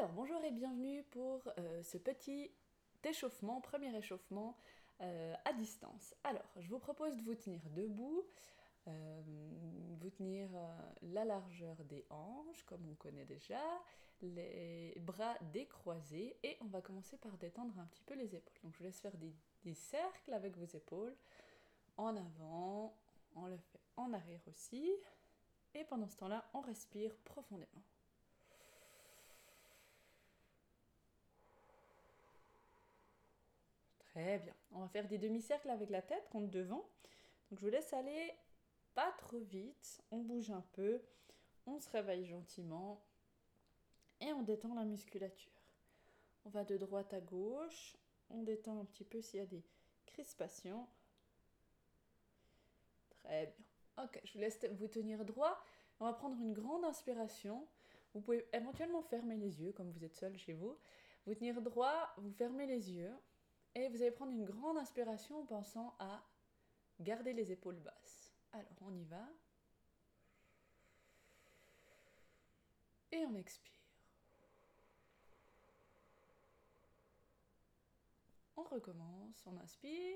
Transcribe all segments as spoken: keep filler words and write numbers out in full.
Alors, bonjour et bienvenue pour euh, ce petit échauffement, premier échauffement euh, à distance. Alors, je vous propose de vous tenir debout, euh, vous tenir euh, la largeur des hanches, comme on connaît déjà, les bras décroisés, et on va commencer par détendre un petit peu les épaules. Donc, je vous laisse faire des, des cercles avec vos épaules, en avant, on le fait en arrière aussi, et pendant ce temps-là, on respire profondément. Très bien. On va faire des demi-cercles avec la tête contre devant. Donc je vous laisse aller pas trop vite. On bouge un peu. On se réveille gentiment. Et on détend la musculature. On va de droite à gauche. On détend un petit peu s'il y a des crispations. Très bien. Ok, je vous laisse vous tenir droit. On va prendre une grande inspiration. Vous pouvez éventuellement fermer les yeux comme vous êtes seul chez vous. Vous tenir droit, vous fermez les yeux. Et vous allez prendre une grande inspiration en pensant à garder les épaules basses. Alors, on y va. Et on expire. On recommence, on inspire.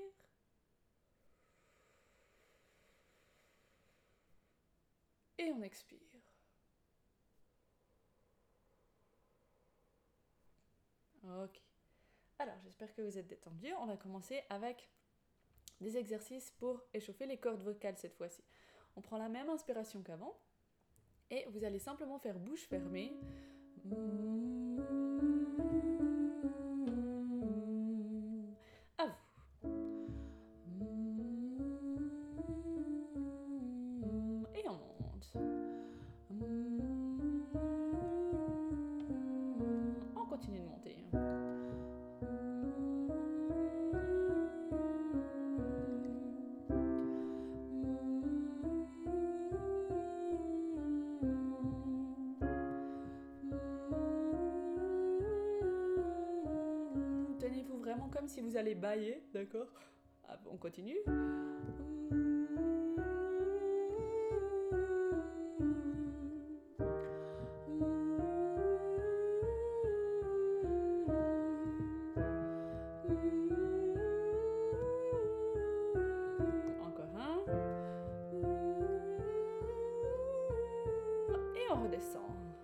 Et on expire. Ok. Alors, j'espère que vous êtes détendus. On va commencer avec des exercices pour échauffer les cordes vocales cette fois-ci. On prend la même inspiration qu'avant. Et vous allez simplement faire bouche fermée. À vous. Et on monte. On continue de monter. Tenez-vous vraiment comme si vous allez bâiller, d'accord? Ah, on continue. Encore un. Et on redescend.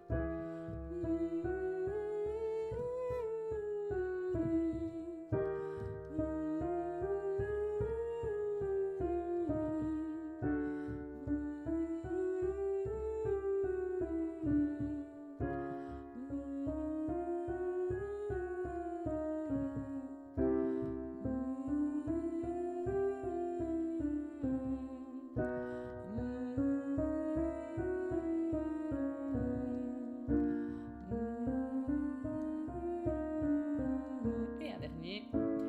Et un dernier.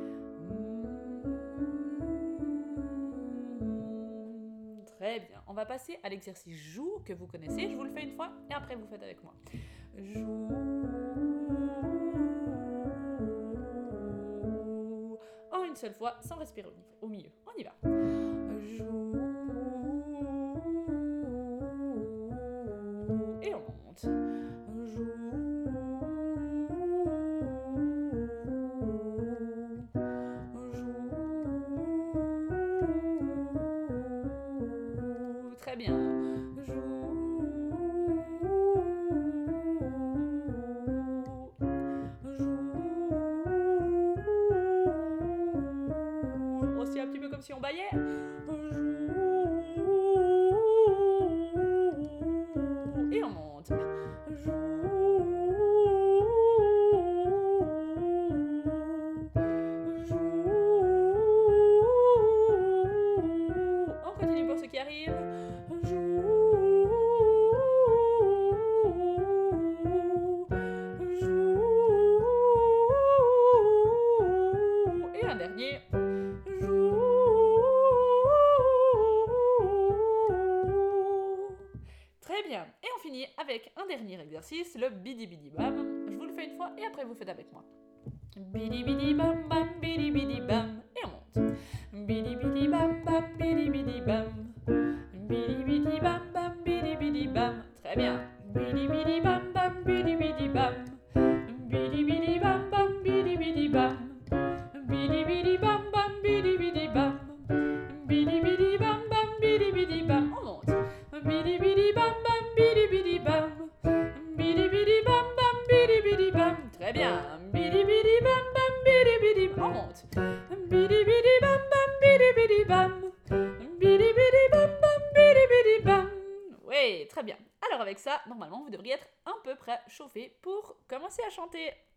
Très bien. On va passer à l'exercice joue que vous connaissez. Je vous le fais une fois et après vous faites avec moi. Joue. En une seule fois, sans respirer au, niveau, au milieu. On y va. Joue. Et on monte. Joue. Très bien. Joue. Joue. Aussi un petit peu comme si on bâillait. Joue. Et on monte. Joue. Joue. On continue pour ceux qui arrivent. Et un dernier. Très bien. Et on finit avec un dernier exercice, le bidi bidi bam. Je vous le fais une fois et après vous faites avec moi. Bidi bidi bam bam, bidi bidi bam. Et on monte. Bidi bidi bam bam, bidi bidi bam. Bidi bidi bam bam, bidi bidi bam. Très bien. Bidi bidi bam bam, bidi bidi bam. avec ça, normalement, vous devriez être un peu près chauffé pour commencer à chanter.